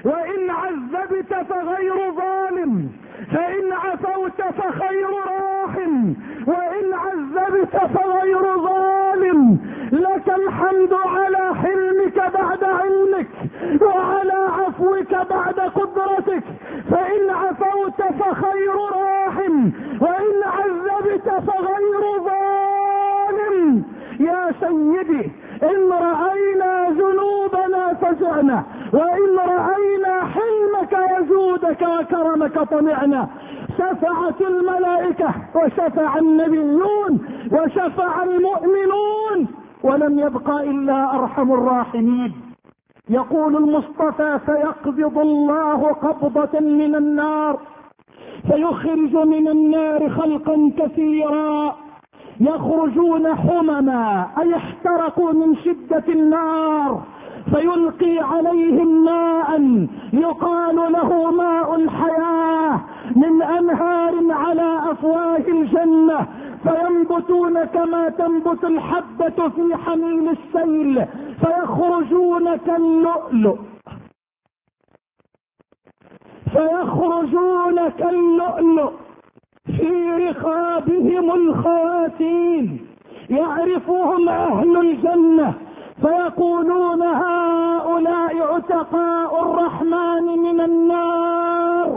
وإن عذبت فغير ظالم، فإن عفوت فخير راحم، وإن عذبت فغير ظالم. لك الحمد على حلمك بعد علمك، وعلى عفوك بعد قدرتك، فإن عفوت فخير راحم، وإن عذبت فغير ظالم. يا سيدي، إن رأينا ذنوبنا فزعنا، وإن رأينا حلمك وجودك وكرمك طمعنا. شفعت الملائكة وشفع النبيون وشفع المؤمنون، ولم يبق إلا أرحم الراحمين. يقول المصطفى: فيقبض الله قبضة من النار فيخرج من النار خلقا كثيرا يخرجون حمما، أي احترقوا من شدة النار، فيلقي عليهم ماء يقال له ماء الحياة من أنهار على أفواه الجنة، فينبتون كما تنبت الحبة في حميل السيل، فيخرجون كاللؤلؤ، فيخرجون كاللؤلؤ في رقابهم الخواتيم، يعرفهم أهل الجنة فيقولون: هؤلاء عتقاء الرحمن من النار،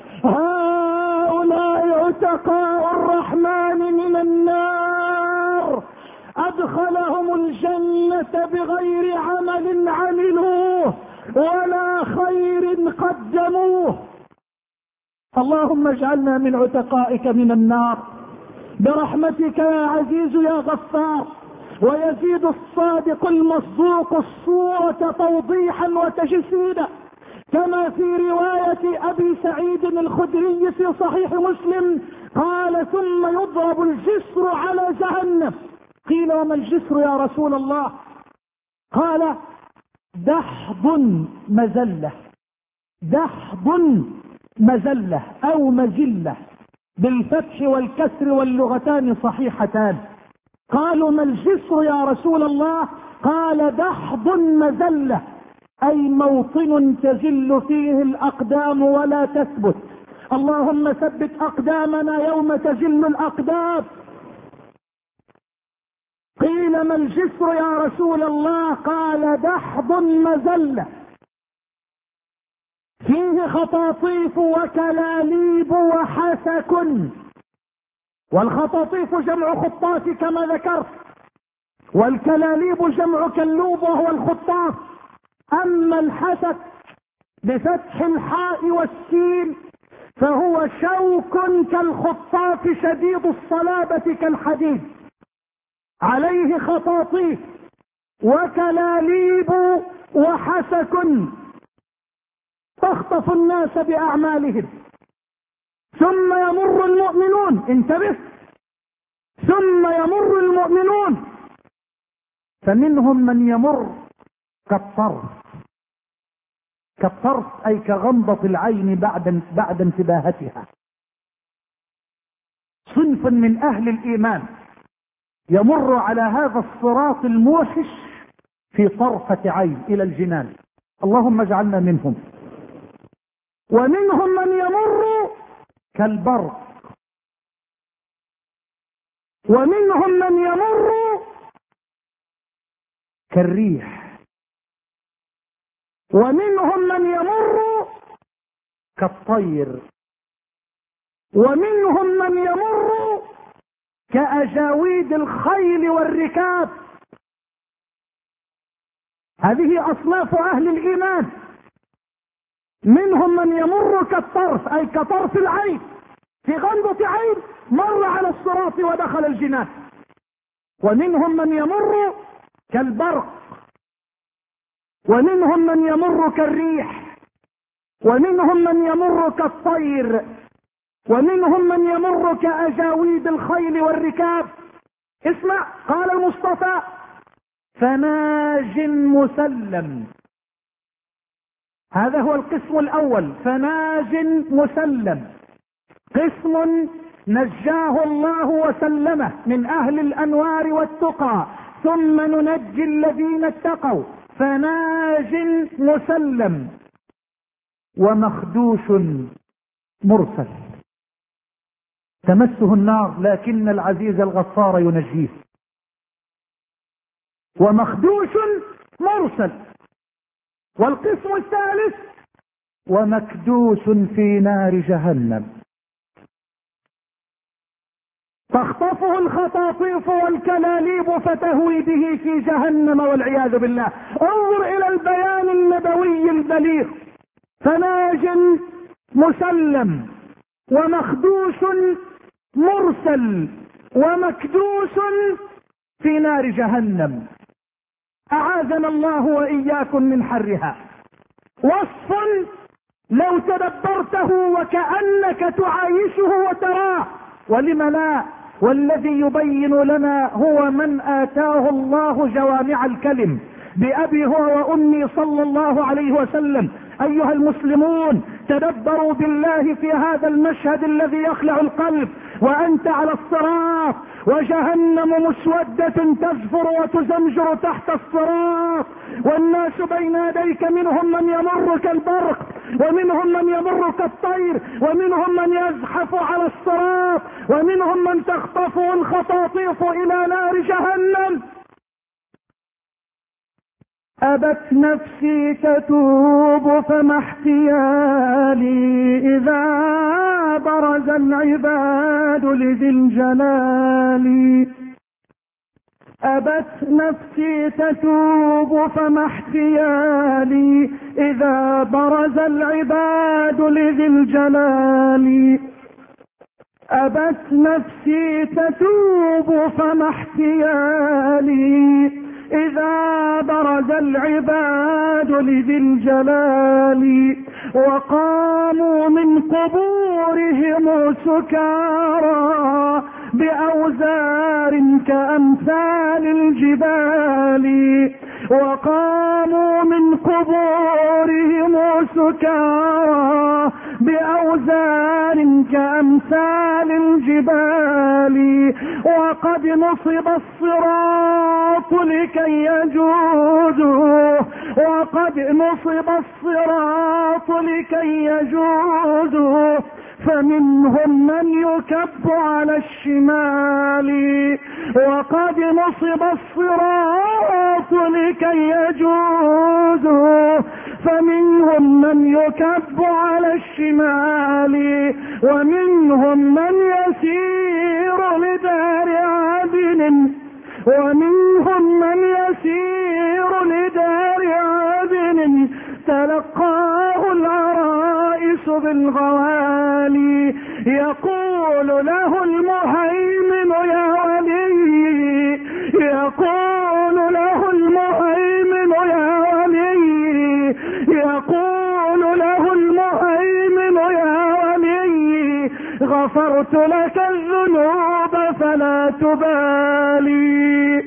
هؤلاء عتقاء الرحمن من النار، أدخلهم الجنة بغير عمل عملوه ولا خير قدموه. اللهم اجعلنا من عتقائك من النار برحمتك يا عزيز يا غفار. ويزيد الصادق المصدوق الصورة توضيحا وتجسيدا، كما في رواية أبي سعيد الخدري في صحيح مسلم قال: ثم يضرب الجسر على جهنم. قيل: وما الجسر يا رسول الله؟ قال: دحض مزلة، دحض مزلة أو مزلة بالفتح والكسر واللغتان صحيحتان. قالوا: ما الجسر يا رسول الله؟ قال: دحض مزلة، أي موطن تزل فيه الأقدام ولا تثبت. اللهم ثبت أقدامنا يوم تزل الأقدام. قيل: ما الجسر يا رسول الله؟ قال: دحض مزلة فيه خطاطيف وكلاليب وحسك. والخطاطيف جمع خطاف كما ذكرت، والكلاليب جمع كلوب وهو الخطاف. أما الحسك بفتح الحاء والسين فهو شوك كالخطاف شديد الصلابة كالحديد، عليه خطاطيف وكلاليب وحسك تخطف الناس بأعمالهم. ثم يمر المؤمنون، انتبه، ثم يمر المؤمنون فمنهم من يمر كالطرف، كالطرف أي كغمضة العين بعد انتباهتها. صنف من أهل الإيمان يمر على هذا الصراط الموحش في طرفة عين إلى الجنان، اللهم اجعلنا منهم. ومنهم من يمر كالبرق، ومنهم من يمر كالريح، ومنهم من يمر كالطير، ومنهم من يمر كأجاويد الخيل والركاب. هذه أصناف أهل الإيمان. منهم من يمر كالطرف أي كطرف العين، في غمضة عين مر على الصراط ودخل الجنان. ومنهم من يمر كالبرق، ومنهم من يمر كالريح، ومنهم من يمر كالطير، ومنهم من يمر كأجاويد الخيل والركاب. اسمع، قال المصطفى: فناج مسلم. هذا هو القسم الأول، فناج مسلم، قسم نجاه الله وسلمه من أهل الأنوار والتقى، ثم ننجي الذين اتقوا. فناج مسلم. ومخدوش مرسل، تمسه النار لكن العزيز الغفار ينجيه. ومخدوش مرسل. والقسم الثالث ومكدوس في نار جهنم، تخطفه الخطاطيف والكلاليب فتهوي به في جهنم والعياذ بالله. انظر الى البيان النبوي البليغ. فناج مسلم، ومخدوش مرسل، ومكدوس في نار جهنم، اعاذنا الله واياكم من حرها. وصف لو تدبرته وكأنك تعايشه وتراه، ولم لا؟ والذي يبين لنا هو من آتاه الله جوامع الكلم، بأبي هو وأمي صلى الله عليه وسلم. أيها المسلمون، تدبروا بالله في هذا المشهد الذي يخلع القلب، وأنت على الصراط وجهنم مسودة تزفر وتزمجر تحت الصراط، والناس بين يديك منهم من يمر كالبرق، ومنهم من يمر كالطير، ومنهم من يزحف على الصراط، ومنهم من تخطفه الخطاطيف إلى نار جهنم. أبت نفسي تتوب فما احتيالي إذا برز العباد لذي الجلال. أبت نفسي تتوب فما احتيالي إذا برز العباد لذي الجلال. أبت نفسي تتوب فما احتيالي إذا برز العباد لذي الجلال. وقاموا من قبورهم سكارى بأوزار كأمثال الجبال. وقاموا من قبورهم سكارى بأوزار كأمثال الجبال. وقد نصب الصراط لكي يجوزوا، وقد نصب الصراط لكي يجوزوا، فمنهم من يكب على الشمال. وقد نصب الصراط لكي يجوزوا، فمنهم من يكب على الشمال، ومنهم من يسير لدار عدن، ومنهم من يسير لدار عدن تلقاه العرائس بالغوالي. يقول له المهيمن يا ولي، يقول له المهيمن يا ولي، يقول له المهيمن يا ولي، غفرت لك الذنوب فلا تبالي.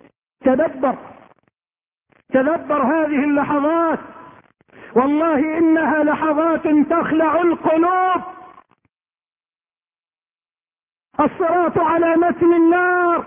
تدبر هذه اللحظات، والله انها لحظات تخلع القلوب. الصراط على متن النار.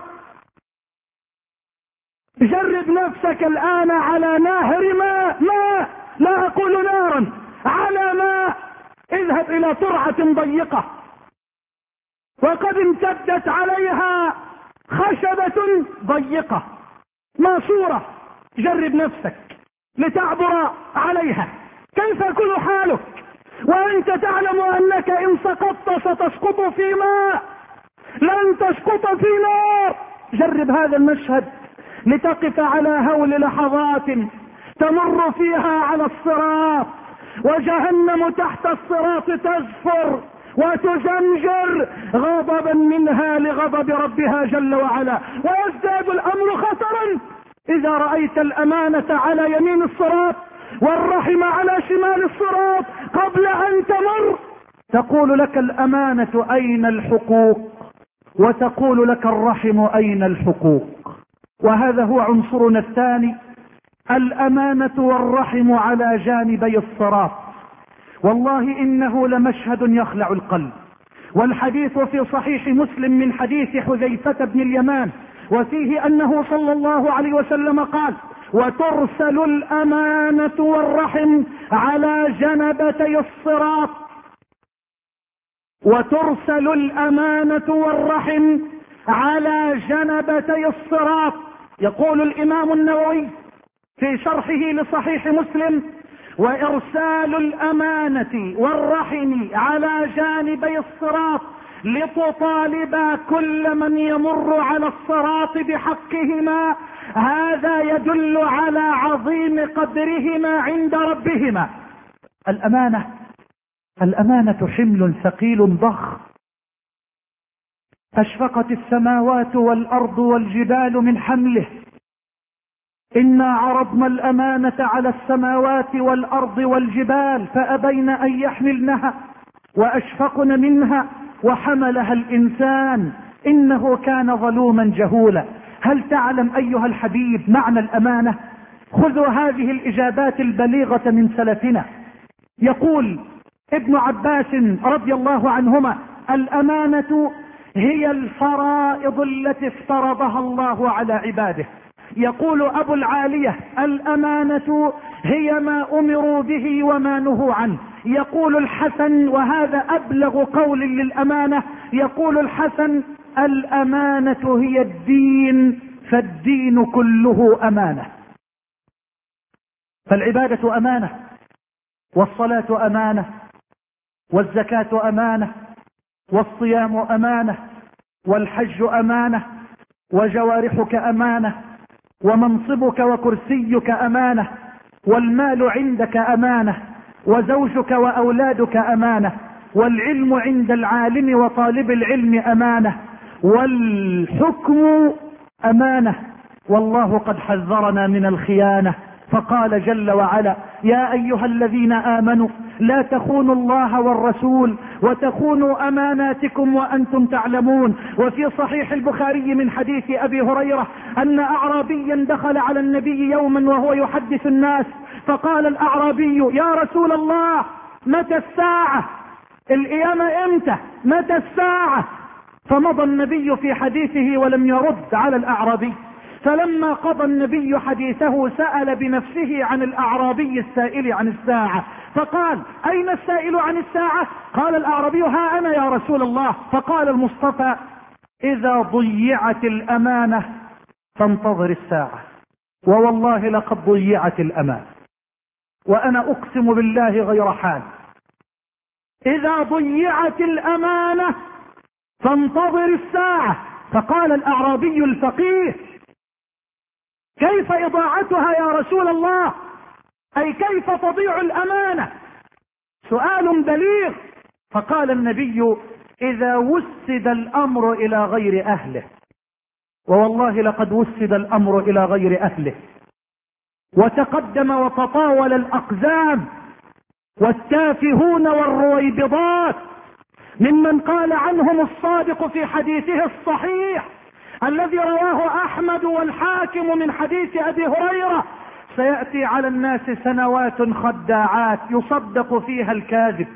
جرب نفسك الان على نهر ماء، لا اقول نارا، على ماء. اذهب الى ترعة ضيقة وقد امتدت عليها خشبة ضيقة ماسورة. جرب نفسك لتعبر عليها، كيف يكون حالك وانت تعلم انك ان سقطت ستسقط في ماء، لن تسقط في نار. جرب هذا المشهد لتقف على هول لحظات تمر فيها على الصراط، وجهنم تحت الصراط تزفر وتزمجر غضبا منها لغضب ربها جل وعلا. ويزداد الامر خطرا اذا رأيت الامانة على يمين الصراط والرحم على شمال الصراط، قبل ان تمر تقول لك الامانة اين الحقوق، وتقول لك الرحم اين الحقوق. وهذا هو عنصرنا الثاني، الامانة والرحم على جانبي الصراط. والله انه لمشهد يخلع القلب. والحديث في صحيح مسلم من حديث حذيفة بن اليمان، وفيه انه صلى الله عليه وسلم قال: وترسل الأمانة والرحم على جنبتي الصراط، وترسل الأمانة والرحم على جنبتي الصراط. يقول الإمام النووي في شرحه لصحيح مسلم: وإرسال الأمانة والرحم على جانبي الصراط لتطالب كل من يمر على الصراط بحقهما، هذا يدل على عظيم قدرهما عند ربهما. الأمانة حمل ثقيل ضخم، أشفقت السماوات والأرض والجبال من حمله. إنا عرضنا الأمانة على السماوات والأرض والجبال فأبين أن يحملنها وأشفقن منها وحملها الإنسان إنه كان ظلوما جهولا. هل تعلم أيها الحبيب معنى الأمانة؟ خذوا هذه الإجابات البليغة من سلفنا. يقول ابن عباس رضي الله عنهما: الأمانة هي الفرائض التي افترضها الله على عباده. يقول أبو العالية: الأمانة هي ما أمروا به وما نهوا عنه. يقول الحسن، وهذا أبلغ قول للأمانة، يقول الحسن: الأمانة هي الدين، فالدين كله أمانة. فالعبادة أمانة، والصلاة أمانة، والزكاة أمانة، والصيام أمانة، والحج أمانة، وجوارحك أمانة، ومنصبك وكرسيك أمانة، والمال عندك أمانة، وزوجك وأولادك أمانة، والعلم عند العالم وطالب العلم أمانة، والحكم أمانة. والله قد حذرنا من الخيانة فقال جل وعلا: يا أيها الذين آمنوا لا تخونوا الله والرسول وتخونوا أماناتكم وأنتم تعلمون. وفي صحيح البخاري من حديث أبي هريرة أن أعرابيا دخل على النبي يوما وهو يحدث الناس، فقال الأعرابي: يا رسول الله، متى الساعة؟ القيامة امتى؟ متى الساعة؟ فمضى النبي في حديثه ولم يرد على الأعرابي. فلما قضى النبي حديثه سأل بنفسه عن الأعرابي السائل عن الساعة، فقال: أين السائل عن الساعة؟ قال الأعرابي: ها أنا يا رسول الله. فقال المصطفى: إذا ضيعت الأمانة فانتظر الساعة، ووالله لقد ضيعت الأمانة، وأنا أقسم بالله غير حال. إذا ضيعت الأمانة فانتظر الساعة. فقال الأعرابي الفقيه: كيف إضاعتها يا رسول الله؟ أي كيف تضيع الأمانة؟ سؤال بليغ. فقال النبي: إذا وسد الأمر إلى غير أهله، ووالله لقد وسد الأمر إلى غير أهله، وتقدم وتطاول الأقزام والتافهون والرويبضات ممن قال عنهم الصادق في حديثه الصحيح الذي رواه أحمد والحاكم من حديث أبي هريرة: سيأتي على الناس سنوات خداعات يصدق فيها الكاذب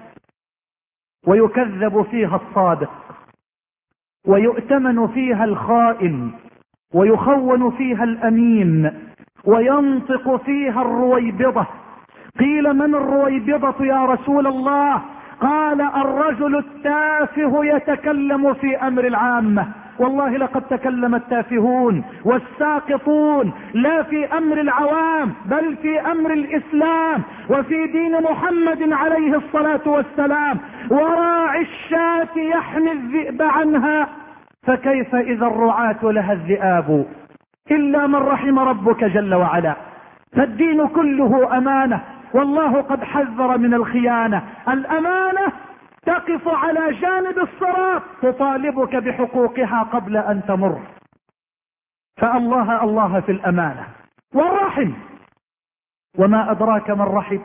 ويكذب فيها الصادق، ويؤتمن فيها الخائن ويخون فيها الأمين، وينطق فيها الرويبضة. قيل: من الرويبضة يا رسول الله؟ قال: الرجل التافه يتكلم في أمر العامة. والله لقد تكلم التافهون والساقطون لا في أمر العوام بل في أمر الإسلام وفي دين محمد عليه الصلاة والسلام. وراعي الشاة يحمي الذئب عنها، فكيف إذا الرعاة لها الذئاب إلا من رحم ربك جل وعلا. فالدين كله أمانة، والله قد حذر من الخيانة. الأمانة تقف على جانب الصراط تطالبك بحقوقها قبل أن تمر. فالله الله في الأمانة. والرحم، وما أدراك ما الرحم؟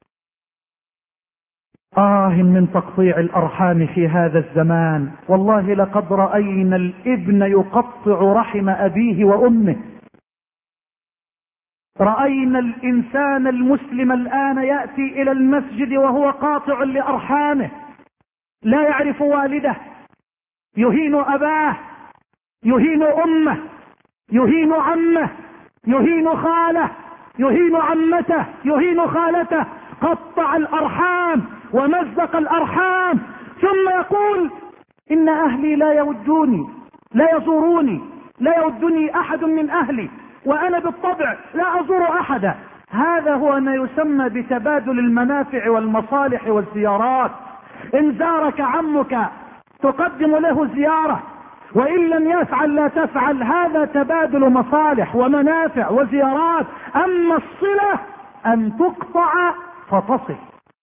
من تقطيع الأرحام في هذا الزمان. والله لقد رأينا الابن يقطع رحم أبيه وأمه. رأينا الإنسان المسلم الآن يأتي إلى المسجد وهو قاطع لأرحامه، لا يعرف والده، يهين أباه، يهين أمه، يهين عمه، يهين خاله، يهين عمته، يهين خالته، قطع الأرحام ومزق الأرحام، ثم يقول إن أهلي لا يودوني، لا يزوروني، لا يودني أحد من أهلي، وأنا بالطبع لا أزور أحدا. هذا هو ما يسمى بتبادل المنافع والمصالح والزيارات. إن زارك عمك تقدم له زيارة، وإن لم يفعل لا تفعل، هذا تبادل مصالح ومنافع وزيارات. أما الصلة أن تقطع فتصل،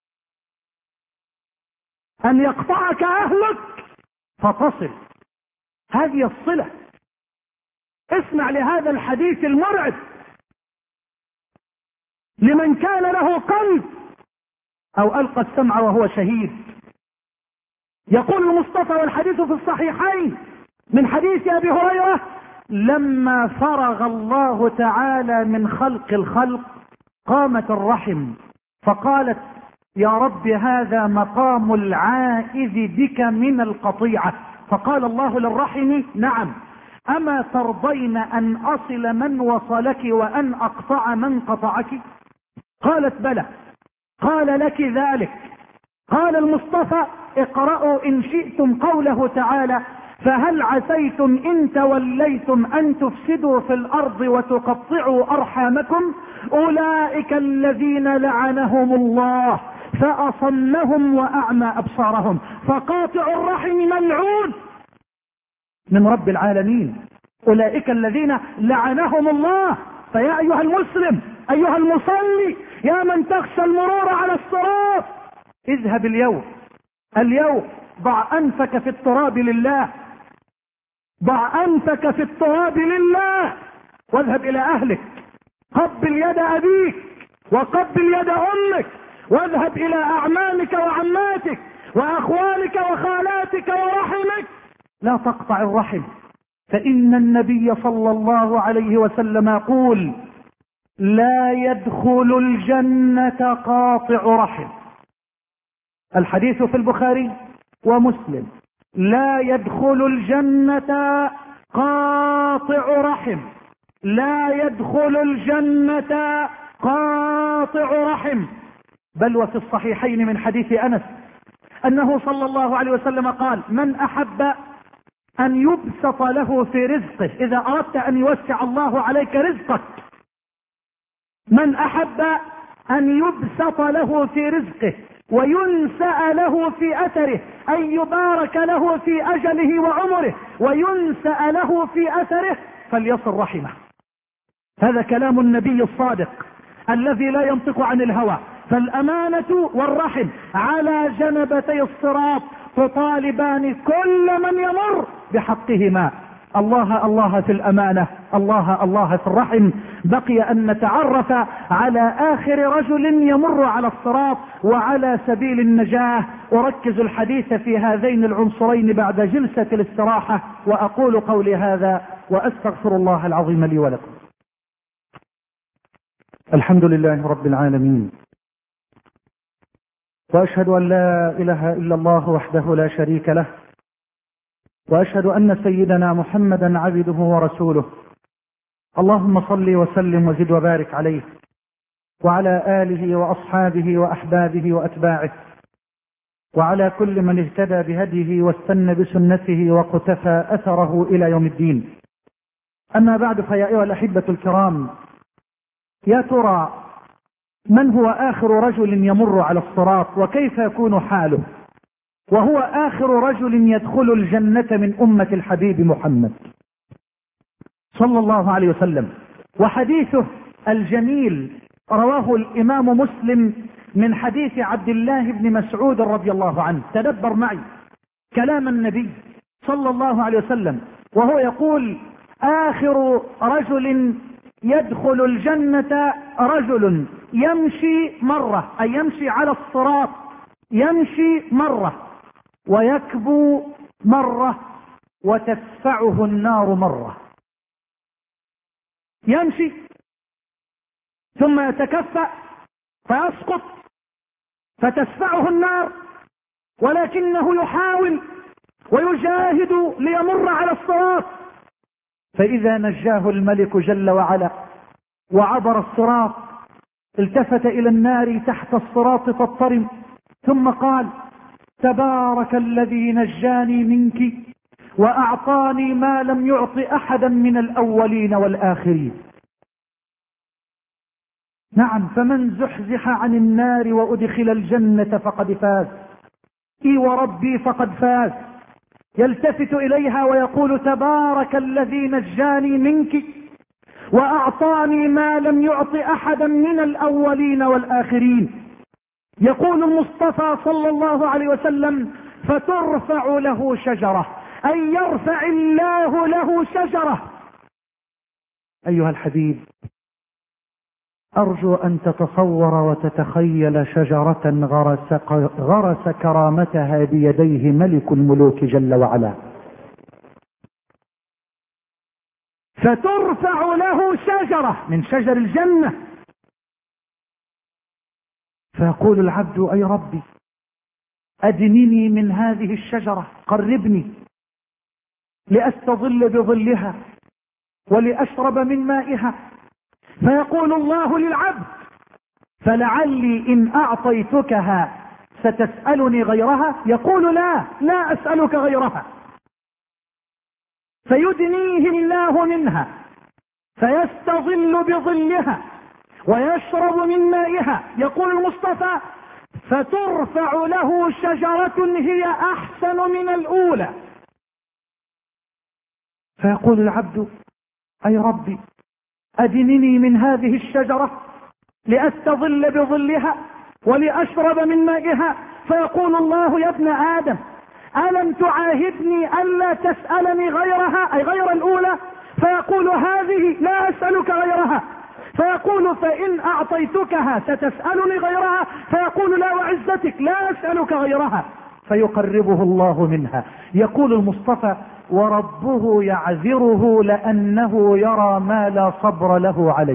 أن يقطعك أهلك فتصل، هذه الصلة. اسمع لهذا الحديث المرعب لمن كان له قلب أو ألقى السمع وهو شهيد. يقول المصطفى والحديث في الصحيحين من حديث أبي هريرة: لما فرغ الله تعالى من خلق الخلق قامت الرحم فقالت: يا رب هذا مقام العائذ بك من القطيعة. فقال الله للرحم: نعم، أما ترضين أن أصل من وصلك وأن أقطع من قطعك؟ قالت: بلى. قال: لك ذلك. قال المصطفى: اقرأوا إن شئتم قوله تعالى: فهل عسيتم إن توليتم أن تفسدوا في الأرض وتقطعوا أرحامكم أولئك الذين لعنهم الله فأصمهم وأعمى أبصارهم. فقاطع الرحم ملعون من رب العالمين، أولئك الذين لعنهم الله. فيا أيها المسلم، أيها المصلي، يا من تخشى المرور على الصراط، اذهب اليوم ضع أنفك في التراب لله، ضع أنفك في التراب لله، واذهب إلى أهلك، قبل يد أبيك وقبل يد أمك، واذهب إلى أعمامك وعماتك وأخوالك وخالاتك ورحمك. لا تقطع الرحم، فإن النبي صلى الله عليه وسلم يقول: لا يدخل الجنة قاطع رحم. الحديث في البخاري ومسلم: لا يدخل الجنة قاطع رحم، لا يدخل الجنة قاطع رحم. بل وفي الصحيحين من حديث أنس أنه صلى الله عليه وسلم قال: من أحب أن يبسط له في رزقه، إذا أردت أن يوسع الله عليك رزقك، من أحب أن يبسط له في رزقه وينسأ له في أثره، أن يبارك له في أجله وعمره وينسأ له في أثره، فليصل رحمه. هذا كلام النبي الصادق الذي لا ينطق عن الهوى. فالأمانة والرحم على جنبتي الصراط تطالبان كل من يمر بحقهما. الله الله في الأمانة، الله الله في الرحم. بقي أن نتعرف على آخر رجل يمر على الصراط وعلى سبيل النجاة. أركز الحديث في هذين العنصرين بعد جلسة الاستراحة، وأقول قولي هذا وأستغفر الله العظيم لي ولكم. الحمد لله رب العالمين، وأشهد أن لا إله إلا الله وحده لا شريك له، وأشهد أن سيدنا محمدا عبده ورسوله. اللهم صل وسلم وزد وبارك عليه وعلى آله وأصحابه وأحبابه وأتباعه وعلى كل من اهتدى بهديه واستنى بسنته وقتفى أثره إلى يوم الدين. أما بعد، فيا أيها الأحبة الكرام، يا ترى من هو آخر رجل يمر على الصراط وكيف يكون حاله وهو آخر رجل يدخل الجنة من أمة الحبيب محمد صلى الله عليه وسلم؟ وحديثه الجميل رواه الإمام مسلم من حديث عبد الله بن مسعود رضي الله عنه. تدبر معي كلام النبي صلى الله عليه وسلم وهو يقول: آخر رجل يدخل الجنة رجل يمشي مرة، أي يمشي على الصراط، يمشي مرة ويكبو مرة وتدفعه النار مرة. يمشي ثم يتكفأ فيسقط فتدفعه النار، ولكنه يحاول ويجاهد ليمر على الصراط، فإذا نجاه الملك جل وعلا وعبر الصراط، التفت إلى النار تحت الصراط تضطرم، ثم قال: تبارك الذي نجاني منك وأعطاني ما لم يعط أحدا من الأولين والآخرين. نعم، فمن زحزح عن النار وأدخل الجنة فقد فاز. إي وربي فقد فاز. يلتفت إليها ويقول: تبارك الذي نجاني منك وأعطاني ما لم يعط أحدا من الأولين والآخرين. يقول المصطفى صلى الله عليه وسلم: فترفع له شجرة، أي يرفع الله له شجرة. أيها الحبيب، أرجو أن تتصور وتتخيل شجرة غرس كرامتها بيديه ملك الملوك جل وعلا، فترفع له شجرة من شجر الجنة، فيقول العبد: أي ربي أدنني من هذه الشجرة، قربني لأستظل بظلها ولأشرب من مائها. فيقول الله للعبد: فلعلي إن أعطيتكها ستسألني غيرها. يقول: لا أسألك غيرها. فيدنيه الله منها فيستظل بظلها ويشرب من مائها. يقول المصطفى: فترفع له شجرة هي أحسن من الأولى. فيقول العبد: أي ربي أدنني من هذه الشجرة لأستظل بظلها ولأشرب من مائها. فيقول الله: يا ابن آدم، ألم تعاهدني ألا تسألني غيرها، أي غير الأولى؟ فيقول: هذه لا أسألك غيرها. فيقول: فإن أعطيتكها ستسألني غيرها؟ فيقول: لا وعزتك لا أسألك غيرها. فيقربه الله منها. يقول المصطفى: وربه يعذره لأنه يرى ما لا صبر له عليه.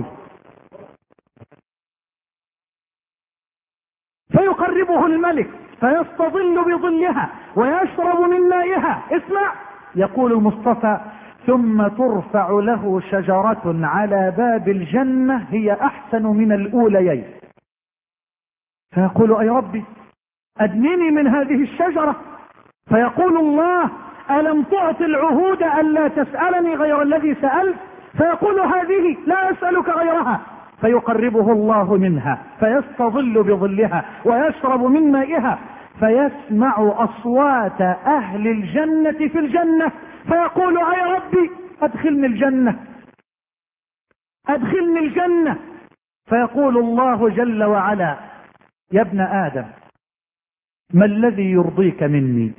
فيقربه الملك فيستظل بظلها ويشرب من مائها. اسمع، يقول المصطفى: ثم ترفع له شجرة على باب الجنة هي أحسن من الأوليين. فيقول: أي ربي أدنني من هذه الشجرة. فيقول الله: ألم تعط العهود ألا تسألني غير الذي سألت؟ فيقول: هذه لا أسألك غيرها. فيقربه الله منها فيستظل بظلها ويشرب من مائها، فيسمع أصوات أهل الجنة في الجنة. فيقول: أي ربي أدخلني الجنة أدخلني الجنة. فيقول الله جل وعلا: يا ابن آدم، ما الذي يرضيك مني؟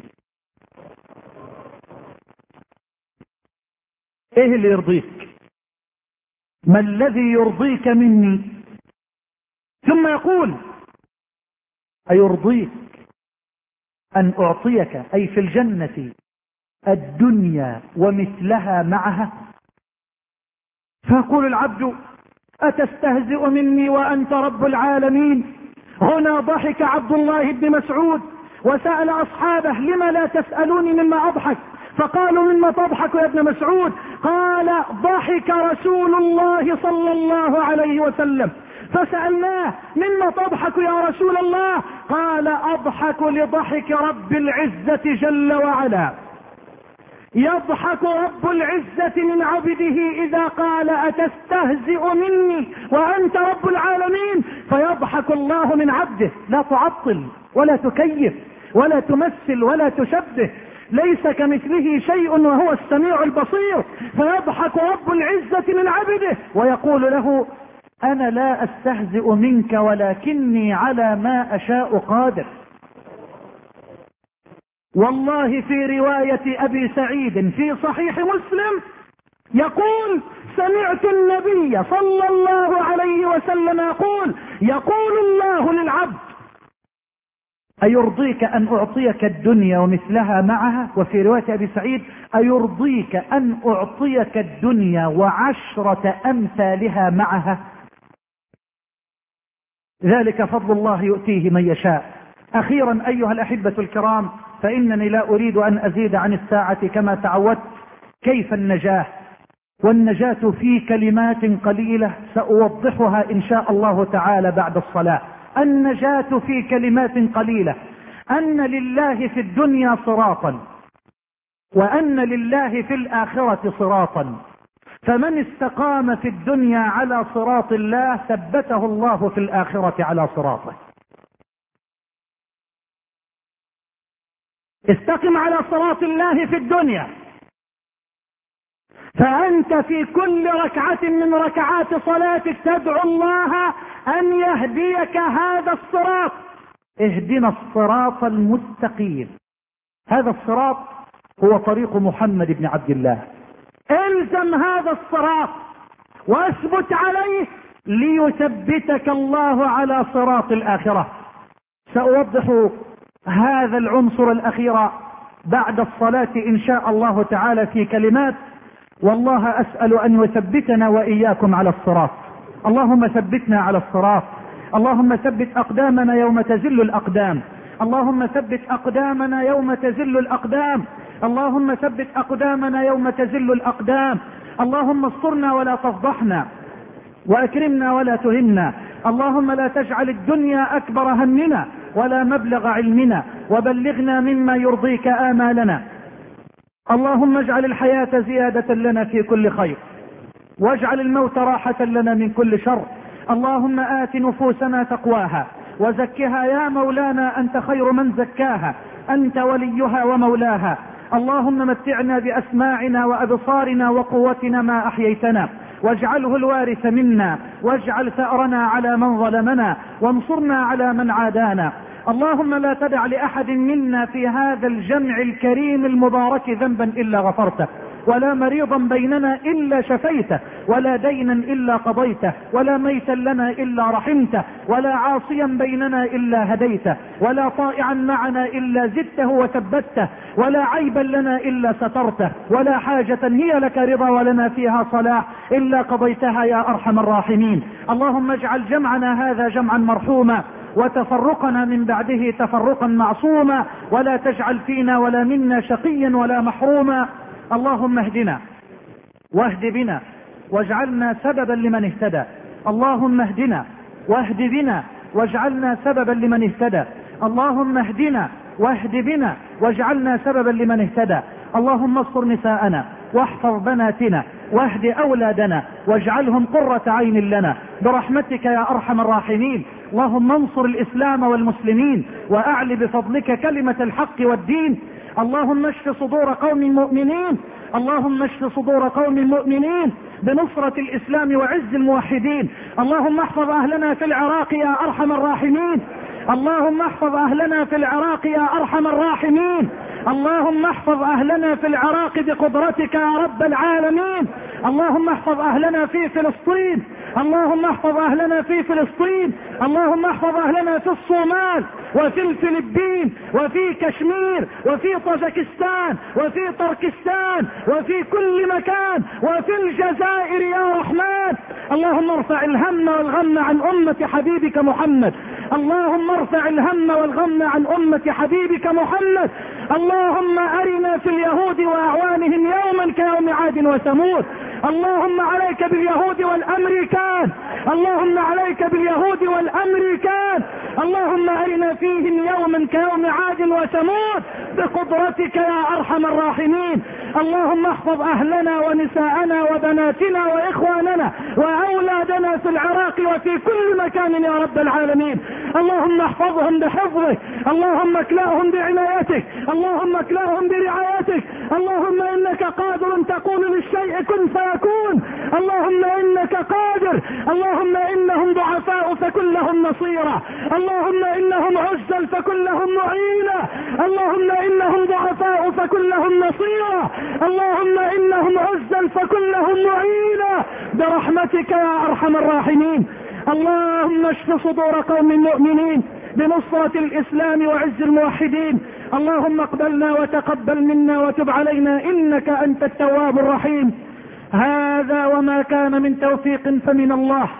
ايه اللي يرضيك؟ ما الذي يرضيك مني؟ ثم يقول: أيرضيك أن أعطيك أي في الجنة الدنيا ومثلها معها؟ فيقول العبد: أتستهزئ مني وأنت رب العالمين؟ هنا ضحك عبد الله بن مسعود وسأل أصحابه: لم لا تسألوني مما أضحك؟ فقالوا: مما تضحك يا ابن مسعود؟ قال: ضحك رسول الله صلى الله عليه وسلم. فسألناه: مما تضحك يا رسول الله؟ قال: أضحك لضحك رب العزة جل وعلا. يضحك رب العزة من عبده إذا قال: أتستهزئ مني وأنت رب العالمين؟ فيضحك الله من عبده. لا تعطل ولا تكيف ولا تمثل ولا تشبه، ليس كمثله شيء وهو السميع البصير. فيضحك رب العزة من عبده ويقول له: أنا لا أستهزئ منك ولكني على ما أشاء قادر. والله في رواية أبي سعيد في صحيح مسلم يقول: سمعت النبي صلى الله عليه وسلم يقول الله للعبد: أيرضيك أن أعطيك الدنيا ومثلها معها؟ وفي رواية أبي سعيد: أيرضيك أن أعطيك الدنيا وعشرة أمثالها معها؟ ذلك فضل الله يؤتيه من يشاء. أخيرا أيها الأحبة الكرام، فإنني لا أريد أن أزيد عن الساعة كما تعودت. كيف النجاة؟ والنجاة في كلمات قليلة سأوضحها إن شاء الله تعالى بعد الصلاة. النجاة في كلمات قليلة: أن لله في الدنيا صراطا، وأن لله في الآخرة صراطا، فمن استقام في الدنيا على صراط الله ثبته الله في الآخرة على صراطه. استقم على صراط الله في الدنيا، فأنت في كل ركعة من ركعات صلاتك تدعو الله أن يهديك هذا الصراط. اهدنا الصراط المستقيم. هذا الصراط هو طريق محمد بن عبد الله. الزم هذا الصراط واثبت عليه ليثبتك الله على صراط الآخرة. سأوضح هذا العنصر الأخير بعد الصلاة إن شاء الله تعالى في كلمات، والله أسأل أن يثبتنا وإياكم على الصراط. اللهم ثبتنا على الصراط، اللهم ثبت أقدامنا يوم تزل الأقدام، اللهم ثبت أقدامنا يوم تزل الأقدام، اللهم ثبت أقدامنا يوم تزل الأقدام. اللهم استرنا ولا تفضحنا، وأكرمنا ولا تهنا. اللهم لا تجعل الدنيا أكبر همنا ولا مبلغ علمنا، وبلغنا مما يرضيك آمالنا. اللهم اجعل الحياة زيادة لنا في كل خير، واجعل الموت راحة لنا من كل شر. اللهم آت نفوسنا تقواها وزكها يا مولانا، أنت خير من زكاها، أنت وليها ومولاها. اللهم متعنا بأسماعنا وأبصارنا وقوتنا ما أحييتنا، واجعله الوارث منا، واجعل ثأرنا على من ظلمنا، وانصرنا على من عادانا. اللهم لا تدع لأحد منا في هذا الجمع الكريم المبارك ذنبا إلا غفرته، ولا مريضا بيننا إلا شفيته، ولا دينا إلا قضيته، ولا ميتا لنا إلا رحمته، ولا عاصيا بيننا إلا هديته، ولا طائعا معنا إلا زدته وثبته، ولا عيبا لنا إلا سترته، ولا حاجة هي لك رضا ولنا فيها صلاح إلا قضيتها يا أرحم الراحمين. اللهم اجعل جمعنا هذا جمعا مرحوما، وتفرقنا من بعده تفرقا معصوما، ولا تجعل فينا ولا منا شقيا ولا محروما. اللهم اهدنا واهد بنا واجعلنا سببا لمن اهتدى. اللهم اهدنا واهد بنا واجعلنا سببا لمن اهتدى. اللهم اهدنا واهد بنا واجعلنا سببا لمن اهتدى. اللهم استر نساءنا واحفظ بناتنا واهد أولادنا واجعلهم قرة عين لنا برحمتك يا أرحم الراحمين. اللهم انصر الإسلام والمسلمين وأعل بفضلك كلمة الحق والدين. اللهم اشف صدور قوم مؤمنين، اللهم اشف صدور قوم مؤمنين بنصرة الإسلام وعز الموحدين. اللهم احفظ أهلنا في العراق يا أرحم الراحمين، اللهم احفظ أهلنا في العراق يا أرحم الراحمين. اللهم احفظ أهلنا في العراق بقدرتك يا رب العالمين. اللهم احفظ أهلنا في فلسطين، اللهم احفظ أهلنا في فلسطين، اللهم احفظ أهلنا في الصومال وفي الفلبين وفي كشمير وفي طاجكستان وفي تركستان وفي كل مكان وفي الجزائر يا رحمن. اللهم ارفع الهم والغم عن أمة حبيبك محمد، اللهم ارفع الهم والغم عن أمة حبيبك محمد. اللهم أرنا في اليهود وأعوانهم يوما كيوم عاد وثمود. اللهم عليك باليهود والأمريكان، اللهم عليك باليهود والأمريكان. اللهم أرنا فيهم يوما كيوم عاد وثمود بقدرتك يا أرحم الراحمين. اللهم احفظ أهلنا ونساءنا وبناتنا وإخواننا وأولادنا في العراق وفي كل مكان يا رب العالمين. اللهم احفظهم بحفظك، اللهم اكلاهم بعنايتك، اللهم اكلاهم برعايتك. اللهم إنك قادر تقول للشيء كن فيكون. اللهم إنك قادر. اللهم إنهم ضعفاء فكن لهم نصيرا، اللهم إنهم عزل فكن لهم معينا، اللهم إنهم ضعفاء فكن لهم نصيرا، اللهم إنهم عزل فكن لهم معينا برحمتك يا أرحم الراحمين. اللهم اشف صدور قوم مؤمنين بنصرة الإسلام وعز الموحدين. اللهم اقبلنا وتقبل منا وتب علينا إنك أنت التواب الرحيم. هذا وما كان من توفيق فمن الله،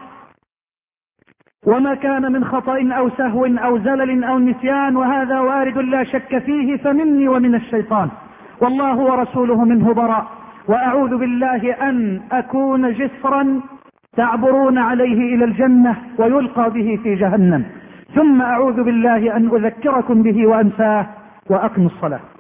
وما كان من خطأ أو سهو أو زلل أو نسيان وهذا وارد لا شك فيه فمني ومن الشيطان، والله ورسوله منه براء. وأعوذ بالله أن أكون جسرا تعبرون عليه إلى الجنة ويلقى به في جهنم. ثم أعوذ بالله أن أذكركم به وأنساه. وأقم الصلاة.